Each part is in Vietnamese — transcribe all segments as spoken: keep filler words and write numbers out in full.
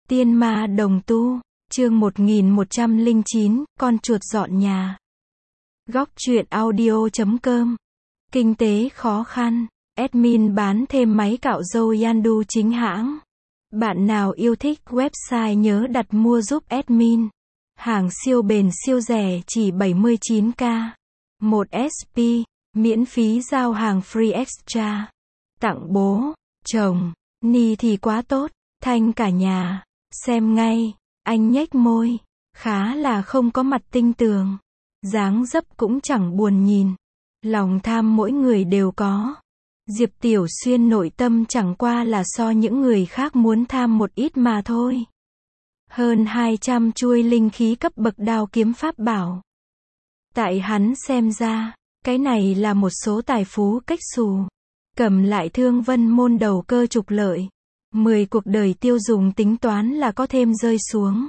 Tiên ma đồng tu, chương một nghìn một trăm lẻ chín, con chuột dọn nhà. Góc truyện audio chấm com. Kinh tế khó khăn, admin bán thêm máy cạo râu Yandu chính hãng. Bạn nào yêu thích website nhớ đặt mua giúp admin. Hàng siêu bền siêu rẻ chỉ bảy mươi chín k. một ét pê, miễn phí giao hàng free extra. Tặng bố, chồng, ni thì quá tốt, thanh cả nhà. Xem ngay, anh nhếch môi, khá là không có mặt tinh tường. Dáng dấp cũng chẳng buồn nhìn. Lòng tham mỗi người đều có. Diệp Tiểu Xuyên nội tâm chẳng qua là so những người khác muốn tham một ít mà thôi. Hơn hai trăm chuôi linh khí cấp bậc đao kiếm pháp bảo. Tại hắn xem ra, cái này là một số tài phú cách xù. Cầm lại Thương Vân môn đầu cơ trục lợi. Mười cuộc đời tiêu dùng tính toán là có thêm rơi xuống.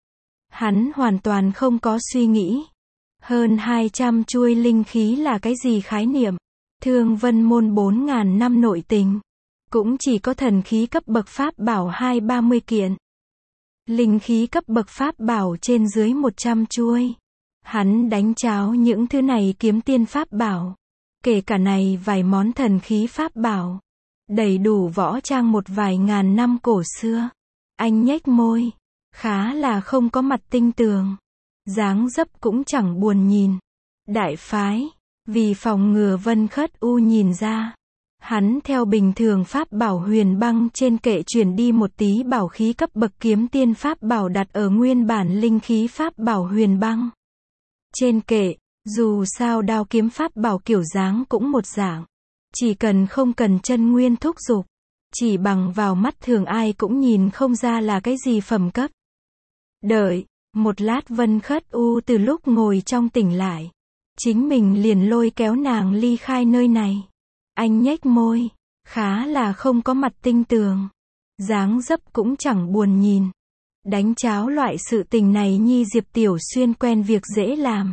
Hắn hoàn toàn không có suy nghĩ. Hơn hai trăm chuôi linh khí là cái gì khái niệm. Thương Vân môn bốn ngàn năm nội tình. Cũng chỉ có thần khí cấp bậc pháp bảo hai ba mươi kiện. Linh khí cấp bậc pháp bảo trên dưới một trăm chuôi. Hắn đánh cháo những thứ này kiếm tiên pháp bảo. Kể cả này vài món thần khí pháp bảo. Đầy đủ võ trang một vài ngàn năm cổ xưa. Anh nhếch môi. Khá là không có mặt tinh tường. Dáng dấp cũng chẳng buồn nhìn. Đại phái. Vì phòng ngừa Vân Khất U nhìn ra. Hắn theo bình thường pháp bảo huyền băng trên kệ chuyển đi một tí bảo khí cấp bậc kiếm tiên pháp bảo đặt ở nguyên bản linh khí pháp bảo huyền băng. Trên kệ, dù sao đao kiếm pháp bảo kiểu dáng cũng một dạng. Chỉ cần không cần chân nguyên thúc giục. Chỉ bằng vào mắt thường ai cũng nhìn không ra là cái gì phẩm cấp. Đợi, một lát Vân Khất U từ lúc ngồi trong tỉnh lại. Chính mình liền lôi kéo nàng ly khai nơi này. Anh nhếch môi, khá là không có mặt tinh tường. Dáng dấp cũng chẳng buồn nhìn. Đánh cháo loại sự tình này nhi Diệp Tiểu Xuyên quen việc dễ làm.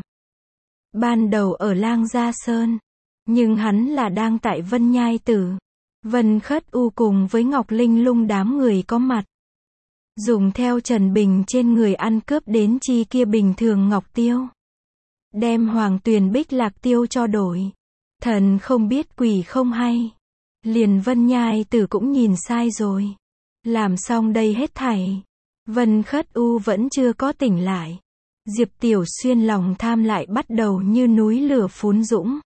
Ban đầu ở Lang Gia Sơn. Nhưng hắn là đang tại Vân Nhai Tử. Vân Khất U cùng với Ngọc Linh Lung đám người có mặt. Dùng theo Trần Bình trên người ăn cướp đến chi kia bình thường ngọc tiêu. Đem Hoàng Tuyền Bích Lạc tiêu cho đổi. Thần không biết quỷ không hay. Liền Vân Nhai Tử cũng nhìn sai rồi. Làm xong đây hết thảy. Vân Khất U vẫn chưa có tỉnh lại. Diệp Tiểu Xuyên lòng tham lại bắt đầu như núi lửa phún dũng.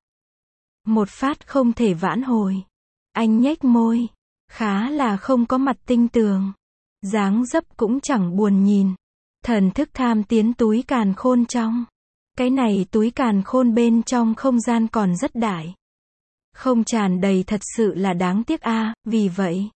Một phát không thể vãn hồi. Anh nhếch môi. Khá là không có mặt tinh tường. Dáng dấp cũng chẳng buồn nhìn. Thần thức tham tiến túi càn khôn trong. Cái này túi càn khôn bên trong không gian còn rất đại. Không tràn đầy thật sự là đáng tiếc a, à, vì vậy.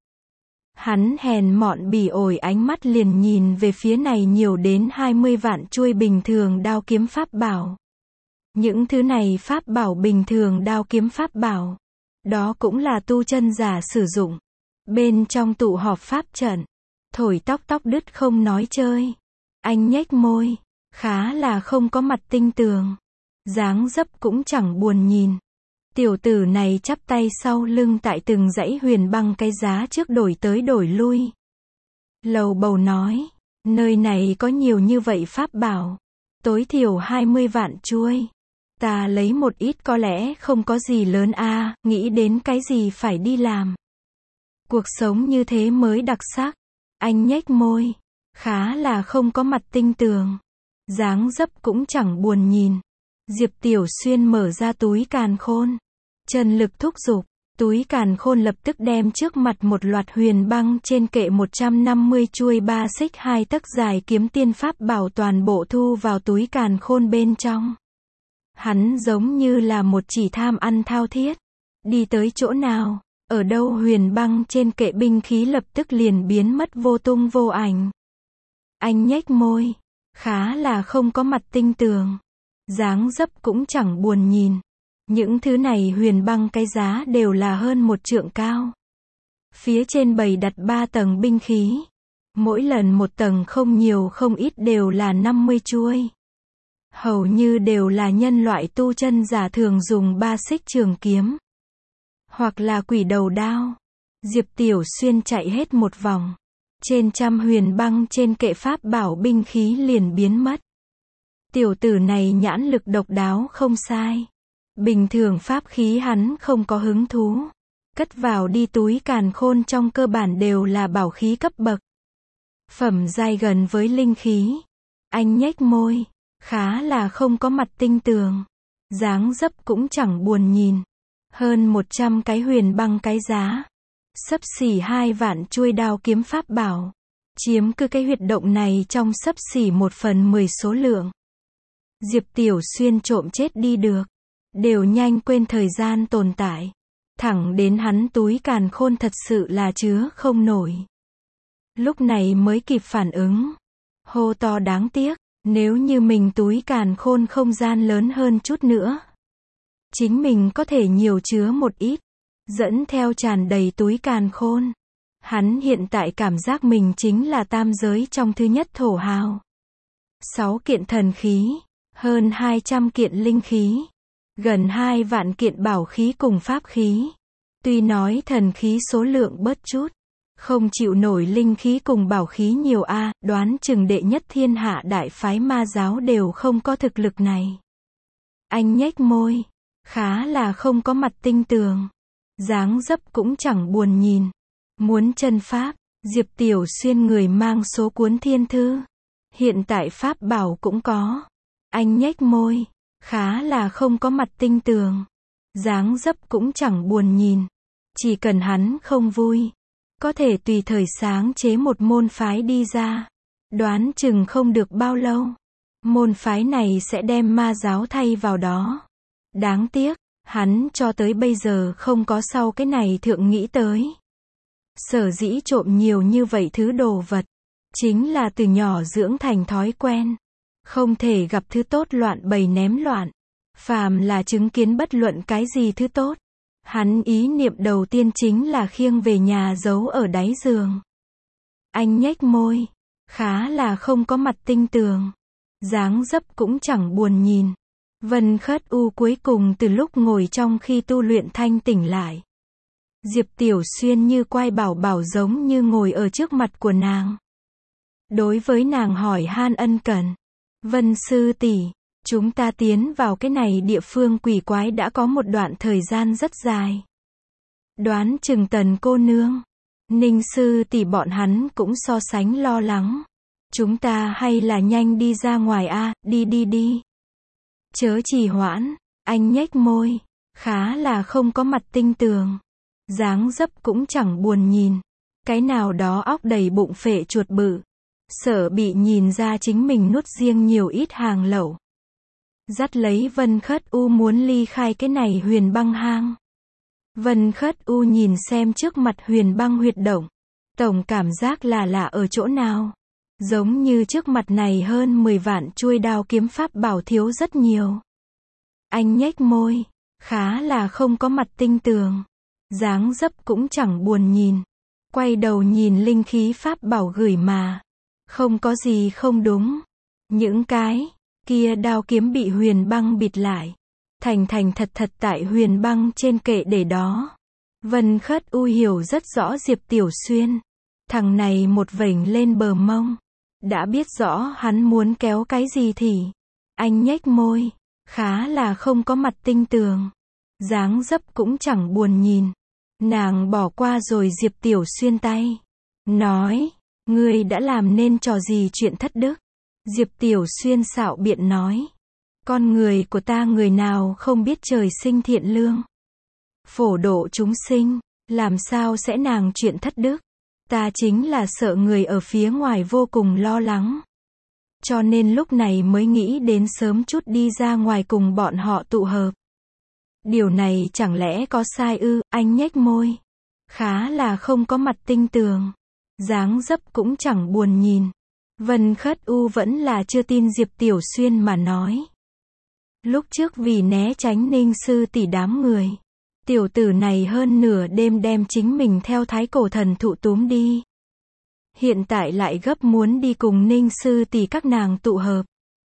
Hắn hèn mọn bỉ ổi ánh mắt liền nhìn về phía này nhiều đến hai mươi vạn chuôi bình thường đao kiếm pháp bảo. Những thứ này pháp bảo bình thường đao kiếm pháp bảo. Đó cũng là tu chân giả sử dụng. Bên trong tụ họp pháp trận. Thổi tóc tóc đứt không nói chơi. Anh nhếch môi. Khá là không có mặt tinh tường. Dáng dấp cũng chẳng buồn nhìn. Tiểu tử này chắp tay sau lưng tại từng dãy huyền băng cái giá trước đổi tới đổi lui. Lầu bầu nói. Nơi này có nhiều như vậy pháp bảo. Tối thiểu hai mươi vạn chuôi. Ta lấy một ít có lẽ không có gì lớn a, à, nghĩ đến cái gì phải đi làm. Cuộc sống như thế mới đặc sắc. Anh nhếch môi. Khá là không có mặt tinh tường. Dáng dấp cũng chẳng buồn nhìn. Diệp Tiểu Xuyên mở ra túi càn khôn. Chân lực thúc giục. Túi càn khôn lập tức đem trước mặt một loạt huyền băng trên kệ một trăm năm mươi chuôi ba xích hai tấc dài kiếm tiên pháp bảo toàn bộ thu vào túi càn khôn bên trong. Hắn giống như là một chỉ tham ăn thao thiết. Đi tới chỗ nào, ở đâu huyền băng trên kệ binh khí lập tức liền biến mất vô tung vô ảnh. Anh nhếch môi. Khá là không có mặt tinh tường. Dáng dấp cũng chẳng buồn nhìn. Những thứ này huyền băng cái giá đều là hơn một trượng cao. Phía trên bày đặt ba tầng binh khí. Mỗi lần một tầng không nhiều không ít đều là năm mươi chuôi. Hầu như đều là nhân loại tu chân giả thường dùng ba xích trường kiếm. Hoặc là quỷ đầu đao. Diệp Tiểu Xuyên chạy hết một vòng. trên trăm huyền băng trên kệ pháp bảo binh khí liền biến mất. Tiểu tử này nhãn lực độc đáo không sai. Bình thường pháp khí hắn không có hứng thú. Cất vào đi túi càn khôn trong cơ bản đều là bảo khí cấp bậc. Phẩm giai gần với linh khí. Anh nhếch môi, khá là không có mặt tinh tường. Dáng dấp cũng chẳng buồn nhìn. Hơn một trăm cái huyền băng cái giá. Xấp xỉ hai vạn chuôi đao kiếm pháp bảo. Chiếm cứ cái huyệt động này trong xấp xỉ một phần mười số lượng. Diệp Tiểu Xuyên trộm chết đi được. Đều nhanh quên thời gian tồn tại. Thẳng đến hắn túi càn khôn thật sự là chứa không nổi. Lúc này mới kịp phản ứng. Hô to đáng tiếc, nếu như mình túi càn khôn không gian lớn hơn chút nữa. Chính mình có thể nhiều chứa một ít. Dẫn theo tràn đầy túi càn khôn. Hắn hiện tại cảm giác mình chính là tam giới trong thứ nhất thổ hào. Sáu kiện thần khí. Hơn hai trăm kiện linh khí. Gần hai vạn kiện bảo khí cùng pháp khí. Tuy nói thần khí số lượng bớt chút. Không chịu nổi linh khí cùng bảo khí nhiều a à, đoán chừng đệ nhất thiên hạ đại phái ma giáo đều không có thực lực này. Anh nhếch môi. Khá là không có mặt tinh tường. Dáng dấp cũng chẳng buồn nhìn. Muốn chân pháp, Diệp Tiểu Xuyên người mang số cuốn thiên thư. Hiện tại pháp bảo cũng có. Anh nhếch môi. Khá là không có mặt tinh tường. Dáng dấp cũng chẳng buồn nhìn. Chỉ cần hắn không vui. Có thể tùy thời sáng chế một môn phái đi ra. Đoán chừng không được bao lâu. Môn phái này sẽ đem ma giáo thay vào đó. Đáng tiếc, hắn cho tới bây giờ không có sau cái này thượng nghĩ tới. Sở dĩ trộm nhiều như vậy thứ đồ vật. Chính là từ nhỏ dưỡng thành thói quen. Không thể gặp thứ tốt loạn bày ném loạn. Phàm là chứng kiến bất luận cái gì thứ tốt. Hắn ý niệm đầu tiên chính là khiêng về nhà giấu ở đáy giường. Anh nhếch môi. Khá là không có mặt tinh tường. Dáng dấp cũng chẳng buồn nhìn. Vân Khất U cuối cùng từ lúc ngồi trong khi tu luyện thanh tỉnh lại. Diệp Tiểu Xuyên như quay bảo bảo giống như ngồi ở trước mặt của nàng. Đối với nàng hỏi han ân cần. Vân sư tỷ, chúng ta tiến vào cái này địa phương quỷ quái đã có một đoạn thời gian rất dài. Đoán chừng Tần cô nương, Ninh sư tỷ bọn hắn cũng so sánh lo lắng. Chúng ta hay là nhanh đi ra ngoài a, à, đi đi đi. Chớ trì hoãn, anh nhếch môi, khá là không có mặt tinh tường. Dáng dấp cũng chẳng buồn nhìn. Cái nào đó óc đầy bụng phệ chuột bự. Sợ bị nhìn ra chính mình nuốt riêng nhiều ít hàng lẩu. Dắt lấy Vân Khất U muốn ly khai cái này huyền băng hang. Vân Khất U nhìn xem trước mặt huyền băng huyệt động. Tổng cảm giác là lạ ở chỗ nào. Giống như trước mặt này hơn mười vạn chuôi đao kiếm pháp bảo thiếu rất nhiều. Anh nhếch môi. Khá là không có mặt tinh tường. Dáng dấp cũng chẳng buồn nhìn. Quay đầu nhìn linh khí pháp bảo gửi mà. Không có gì không đúng. Những cái kia đao kiếm bị huyền băng bịt lại. Thành thành thật thật tại huyền băng trên kệ để đó. Vân Khất U hiểu rất rõ Diệp Tiểu Xuyên. Thằng này một vểnh lên bờ mông. Đã biết rõ hắn muốn kéo cái gì thì. Anh nhếch môi. Khá là không có mặt tinh tường. Dáng dấp cũng chẳng buồn nhìn. Nàng bỏ qua rồi Diệp Tiểu Xuyên tay. Nói. Ngươi đã làm nên trò gì chuyện thất đức? Diệp Tiểu Xuyên xạo biện nói. Con người của ta người nào không biết trời sinh thiện lương. Phổ độ chúng sinh, làm sao sẽ nàng chuyện thất đức? Ta chính là sợ người ở phía ngoài vô cùng lo lắng. Cho nên lúc này mới nghĩ đến sớm chút đi ra ngoài cùng bọn họ tụ hợp. Điều này chẳng lẽ có sai ư? Anh nhếch môi. Khá là không có mặt tinh tường. Dáng dấp cũng chẳng buồn nhìn. Vân Khất U vẫn là chưa tin Diệp Tiểu Xuyên mà nói. Lúc trước vì né tránh Ninh sư tỷ đám người. Tiểu tử này hơn nửa đêm đem chính mình theo thái cổ thần thụ túm đi. Hiện tại lại gấp muốn đi cùng Ninh sư tỷ các nàng tụ hợp.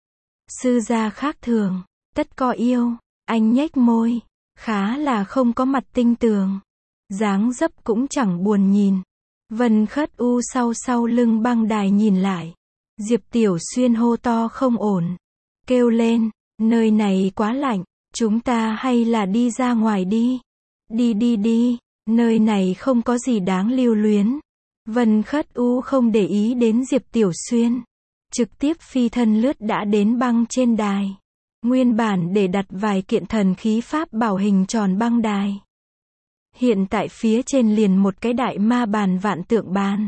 Sư gia khác thường, tất có yêu. Anh nhếch môi. Khá là không có mặt tinh tường. Dáng dấp cũng chẳng buồn nhìn. Vân Khất U sau sau lưng băng đài nhìn lại. Diệp Tiểu Xuyên hô to không ổn. Kêu lên, nơi này quá lạnh, chúng ta hay là đi ra ngoài đi. Đi đi đi, nơi này không có gì đáng lưu luyến. Vân Khất U không để ý đến Diệp Tiểu Xuyên. Trực tiếp phi thân lướt đã đến băng trên đài. Nguyên bản để đặt vài kiện thần khí pháp bảo hình tròn băng đài. Hiện tại phía trên liền một cái đại ma bàn vạn tượng bàn.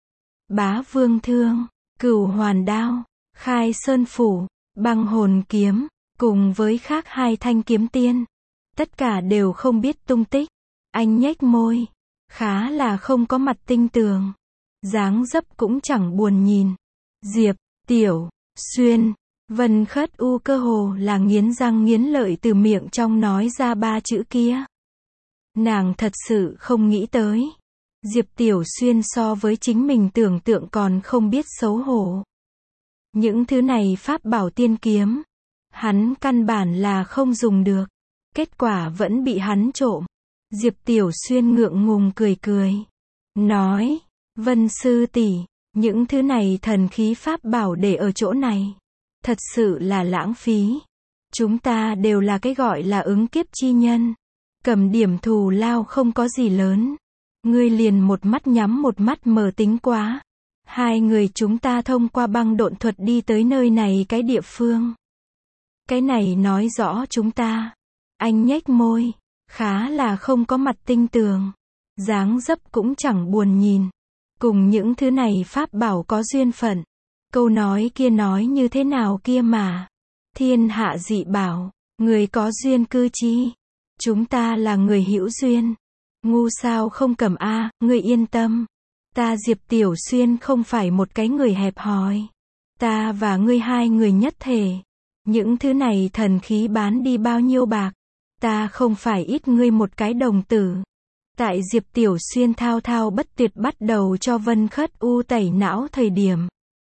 Bá vương thương, cửu hoàn đao, khai sơn phủ, băng hồn kiếm, cùng với khác hai thanh kiếm tiên. Tất cả đều không biết tung tích. Anh nhếch môi, khá là không có mặt tinh tường. Dáng dấp cũng chẳng buồn nhìn. Diệp Tiểu Xuyên, Vân Khất U cơ hồ là nghiến răng nghiến lợi từ miệng trong nói ra ba chữ kia. Nàng thật sự không nghĩ tới. Diệp Tiểu Xuyên so với chính mình tưởng tượng còn không biết xấu hổ. Những thứ này pháp bảo tiên kiếm, hắn căn bản là không dùng được. Kết quả vẫn bị hắn trộm. Diệp Tiểu Xuyên ngượng ngùng cười cười. Nói, Vân sư tỷ, những thứ này thần khí pháp bảo để ở chỗ này. Thật sự là lãng phí. Chúng ta đều là cái gọi là ứng kiếp chi nhân. Cầm điểm thù lao không có gì lớn. Ngươi liền một mắt nhắm một mắt mở tính quá. Hai người chúng ta thông qua băng độn thuật đi tới nơi này cái địa phương. Cái này nói rõ chúng ta. Anh nhếch môi, khá là không có mặt tinh tường. Dáng dấp cũng chẳng buồn nhìn. Cùng những thứ này pháp bảo có duyên phận. Câu nói kia nói như thế nào kia mà. Thiên hạ dị bảo, người có duyên cư chi. Chúng ta là người hữu duyên. Ngu sao không cầm a, à, ngươi yên tâm. Ta Diệp Tiểu Xuyên không phải một cái người hẹp hòi. Ta và ngươi hai người nhất thể. Những thứ này thần khí bán đi bao nhiêu bạc. Ta không phải ít ngươi một cái đồng tử. Tại Diệp Tiểu Xuyên thao thao bất tuyệt bắt đầu cho Vân Khất U tẩy não thời điểm.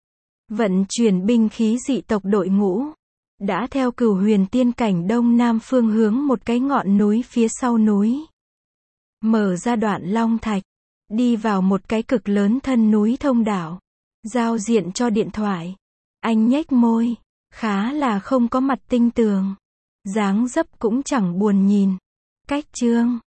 Vận chuyển binh khí dị tộc đội ngũ. Đã theo Cửu Huyền Tiên cảnh đông nam phương hướng một cái ngọn núi phía sau núi. Mở ra đoạn long thạch. Đi vào một cái cực lớn thân núi thông đảo. Giao diện cho điện thoại. Anh nhếch môi. Khá là không có mặt tinh tường. Dáng dấp cũng chẳng buồn nhìn. Cách chương.